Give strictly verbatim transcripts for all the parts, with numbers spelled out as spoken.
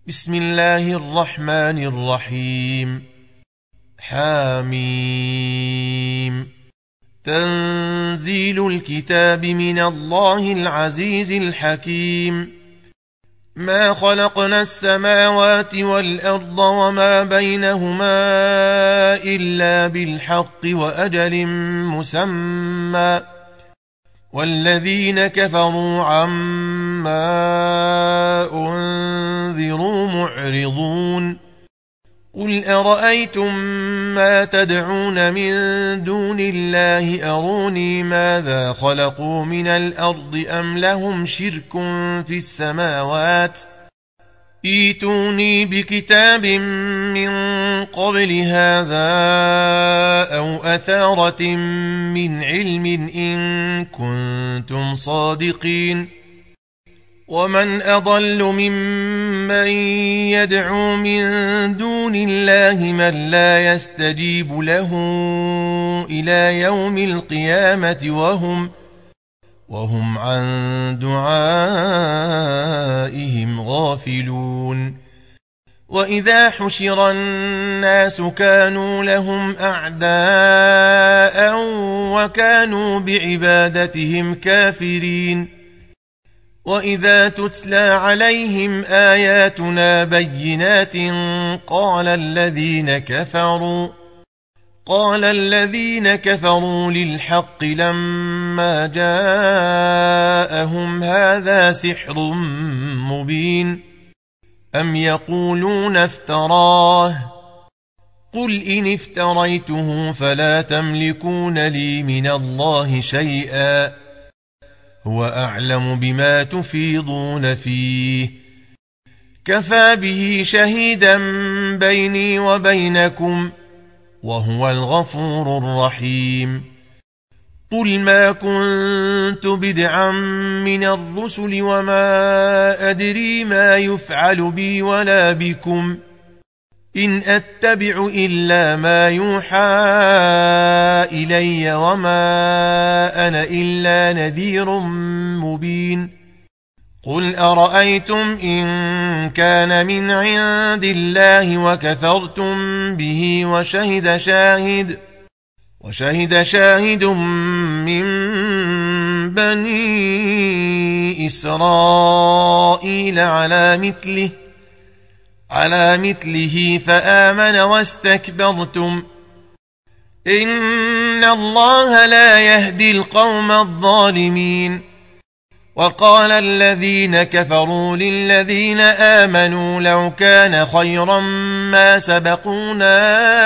بسم الله الرحمن الرحيم. حاميم. تنزيل الكتاب من الله العزيز الحكيم. ما خلقنا السماوات والأرض وما بينهما إلا بالحق وأجل مسمى، والذين كفروا عما أنذروا معرضون. قل أرأيتم ما تدعون من دون الله أروني ماذا خلقوا من الأرض أم لهم شرك في السماوات؟ ائتوني بكتاب من قبل هذا أو أثارة من علم إن كنتم صادقين. ومن أضل ممن يدعو من دون الله من لا يستجيب له إلى يوم القيامة وهم وهم عن دعائهم غافلون. وإذا حشر الناس كانوا لهم أعداء وكانوا بعبادتهم كافرين. وإذا تتلى عليهم آياتنا بينات قال الذين كفروا قال الذين كفروا للحق لما جاءهم هذا سحر مبين. أم يقولون افتراه؟ قل إن افتريته فلا تملكون لي من الله شيئا، هو أعلم بما تفيضون فيه. كفى به شهيدا بيني وبينكم وهو الغفور الرحيم. قل ما كنت بدعا من الرسل وما أدري ما يفعل بي ولا بكم، إن أتبع إلا ما يوحى إلي وما أنا إلا نذير مبين. قل أرأيتم إن كان من عند الله وكفرتم به وشهد شاهد وشهد شاهد من بني إسرائيل على مثله على مثله فآمن واستكبرتم، إن الله لا يهدي القوم الظالمين. وقال الذين كفروا للذين آمنوا لو كان خيرا ما سبقونا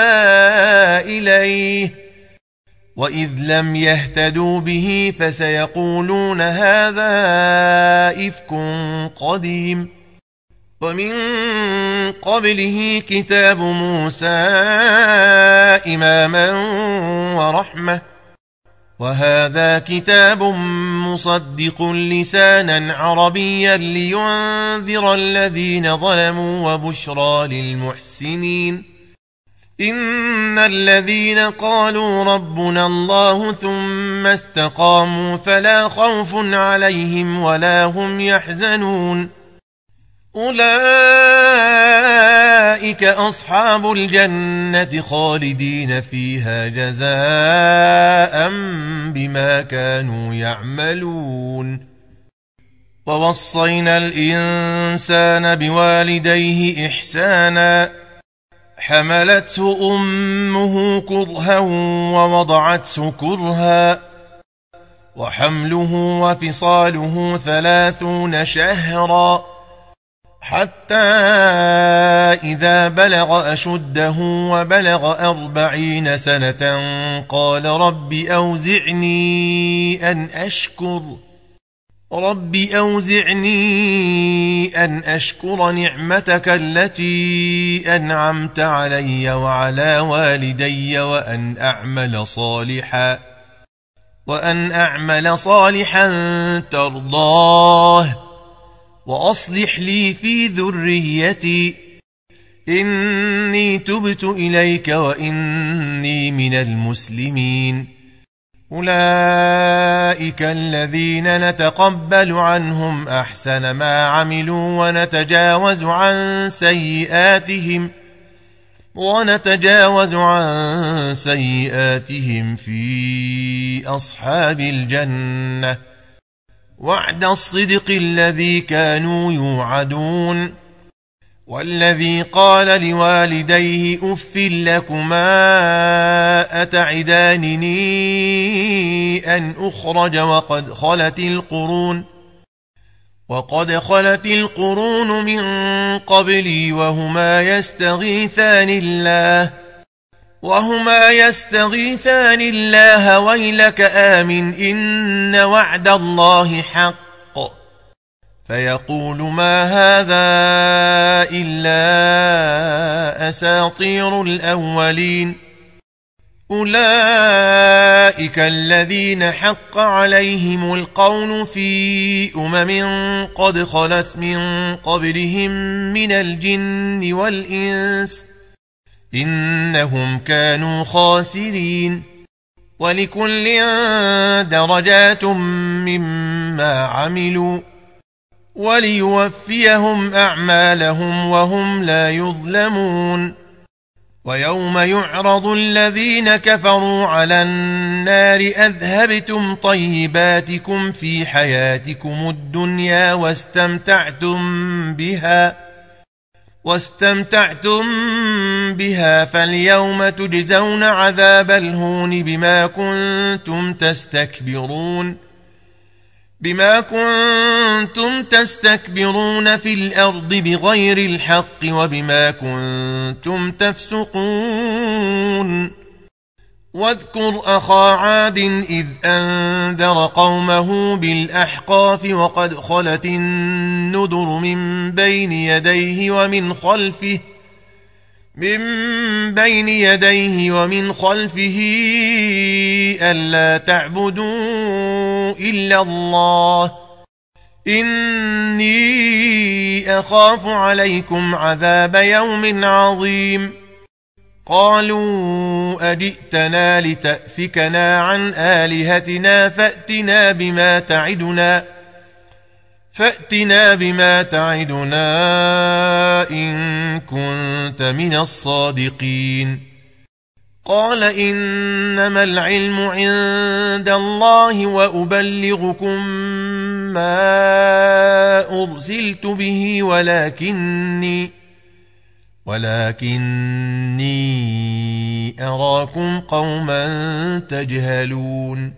إليه، وإذ لم يهتدوا به فسيقولون هذا إفك قديم. ومن قبله كتاب موسى إماما ورحمة، وهذا كتاب مصدق لسانا عربيا لينذر الذين ظلموا وبشرى للمحسنين. إن الذين قالوا ربنا الله ثم استقاموا فلا خوف عليهم ولا هم يحزنون، أولئك أصحاب الجنة خالدين فيها جزاء بما كانوا يعملون. ووصينا الإنسان بوالديه إحسانا، حملته أمه كرها ووضعته كرها، وحمله وفصاله ثلاثون شهرا، حتى إذا بلغ أشده وبلغ أربعين سنة قال رب أوزعني أن أشكر رب أوزعني أن أشكر نعمتك التي أنعمت علي وعلى والدي وأن أعمل صالحا وأن أعمل صالحا ترضاه وأصلح لي في ذريتي إني تبت إليك وإني من المسلمين. أولئك الذين نتقبل عنهم أحسن ما عملوا ونتجاوز عن سيئاتهم ونتجاوز عن سيئاتهم في أصحاب الجنة وعد الصدق الذي كانوا يوعدون. والذي قال لوالديه أف لكما أتعدانني أن أخرج وقد خلت القرون وقد خلت القرون من قبلي وهما يستغيثان الله وهما يستغيثان الله ويلك آمن إن وعد الله حق فيقول ما هذا إلا أساطير الأولين. أولئك الذين حق عليهم القول في أمم قد خلت من قبلهم من الجن والإنس إنهم كانوا خاسرين. ولكل درجات مما عملوا وليوفيهم أعمالهم وهم لا يظلمون. ويوم يعرض الذين كفروا على النار أذهبتم طيباتكم في حياتكم الدنيا واستمتعتم بها واستمتعتم بها فاليوم تجزون عذاب الهون بما كنتم تستكبرون بما كنتم تستكبرون في الأرض بغير الحق وبما كنتم تفسقون. واذكر أخا عاد إذ أنذر قومه بالأحقاف وقد خلت النذر من بين يديه ومن خلفه من بين يديه ومن خلفه ألا تعبدوا إلا الله إني أخاف عليكم عذاب يوم عظيم. قالوا أجئتنا لتأفكنا عن آلهتنا فأتنا بما تعدنا فأتنا بما تعدنا إن كنت من الصادقين. قال إنما العلم عند الله وأبلغكم ما أرسلت به ولكني ولكني أراكم قوما تجهلون.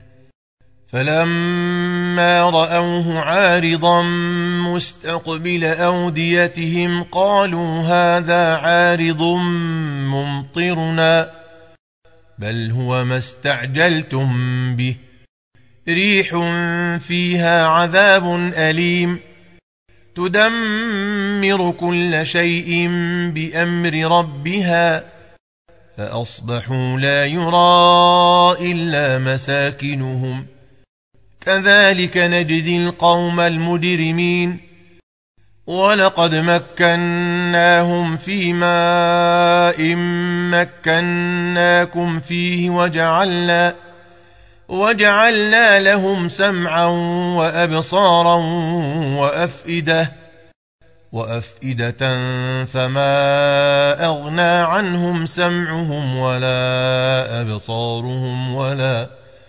فلما رأوه عارضا مستقبل أوديتهم قالوا هذا عارض ممطرنا بل هو ما استعجلتم به ريح فيها عذاب أليم تدمر كل شيء بأمر ربها فأصبحوا لا يرى إلا مساكنهم كذلك نجزي القوم المجرمين. ولقد مكناهم في ماء مكناكم فيه وجعلنا وجعلنا لهم سمعا وأبصارا وأفئدة وأفئدة فما أغنى عنهم سمعهم ولا أبصارهم ولا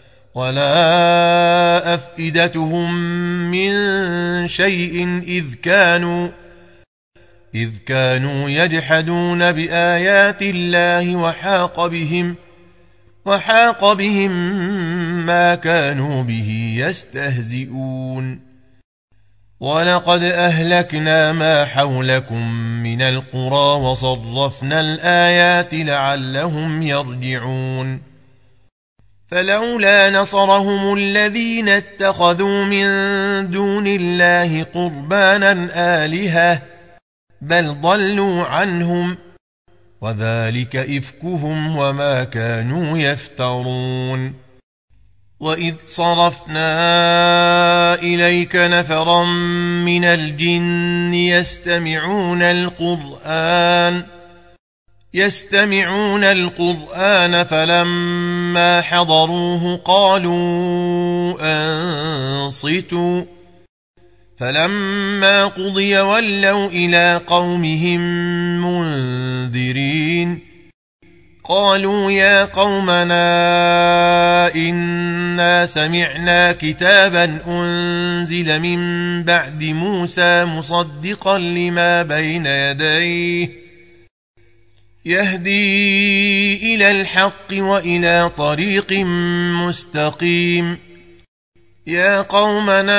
ولا أفئدتهم من شيء إذ كانوا إذ كانوا يجحدون بآيات الله وحاق بهم وحاق بهم ما كانوا به يستهزئون. ولقد أهلكنا ما حولكم من القرى وصرفنا الآيات لعلهم يرجعون. فلولا نصرهم الذين اتخذوا من دون الله قربانا آلهة بل ضلوا عنهم وذلك إفكهم وما كانوا يفترون. وإذ صرفنا إليك نفرا من الجن يستمعون القرآن يستمعون القرآن فلما حضروه قالوا أنصتوا فلما قضي ولوا إلى قومهم منذرين قالوا يا قومنا إنا سمعنا كتابا أنزل من بعد موسى مصدقا لما بين يديه يهدي إلى الحق وإلى طريق مستقيم يا قومنا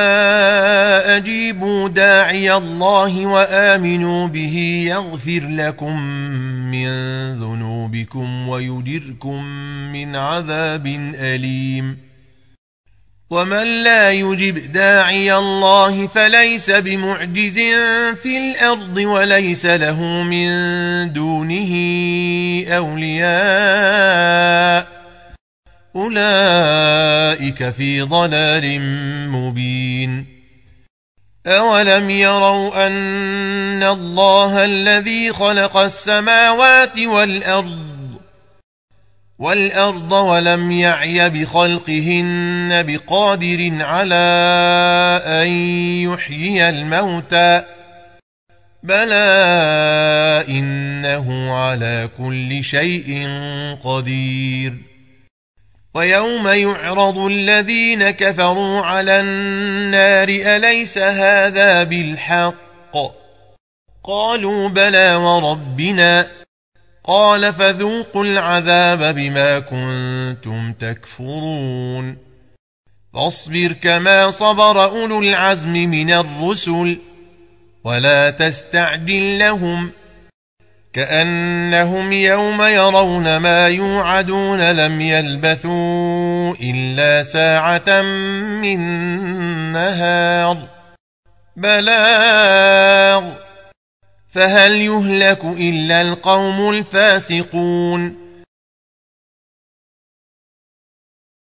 أجيبوا داعي الله وآمنوا به يغفر لكم من ذنوبكم ويجركم من عذاب أليم ومن لا يجب داعي الله فليس بمعجز في الأرض وليس له من دونه أولياء أولئك في ضلال مبين أولم يروا أن الله الذي خلق السماوات والأرض والأرض ولم يعي بخلقهن بقادر على أن يحيي الموتى بلى إنه على كل شيء قدير ويوم يعرض الذين كفروا على النار أليس هذا بالحق قالوا بلى وربنا قال فذوقوا العذاب بما كنتم تكفرون فاصبر كما صبر أولو العزم من الرسل ولا تستعجل لهم كأنهم يوم يرون ما يوعدون لم يلبثوا إلا ساعة من نهار بلاغ فهل يهلك إلا القوم الفاسقون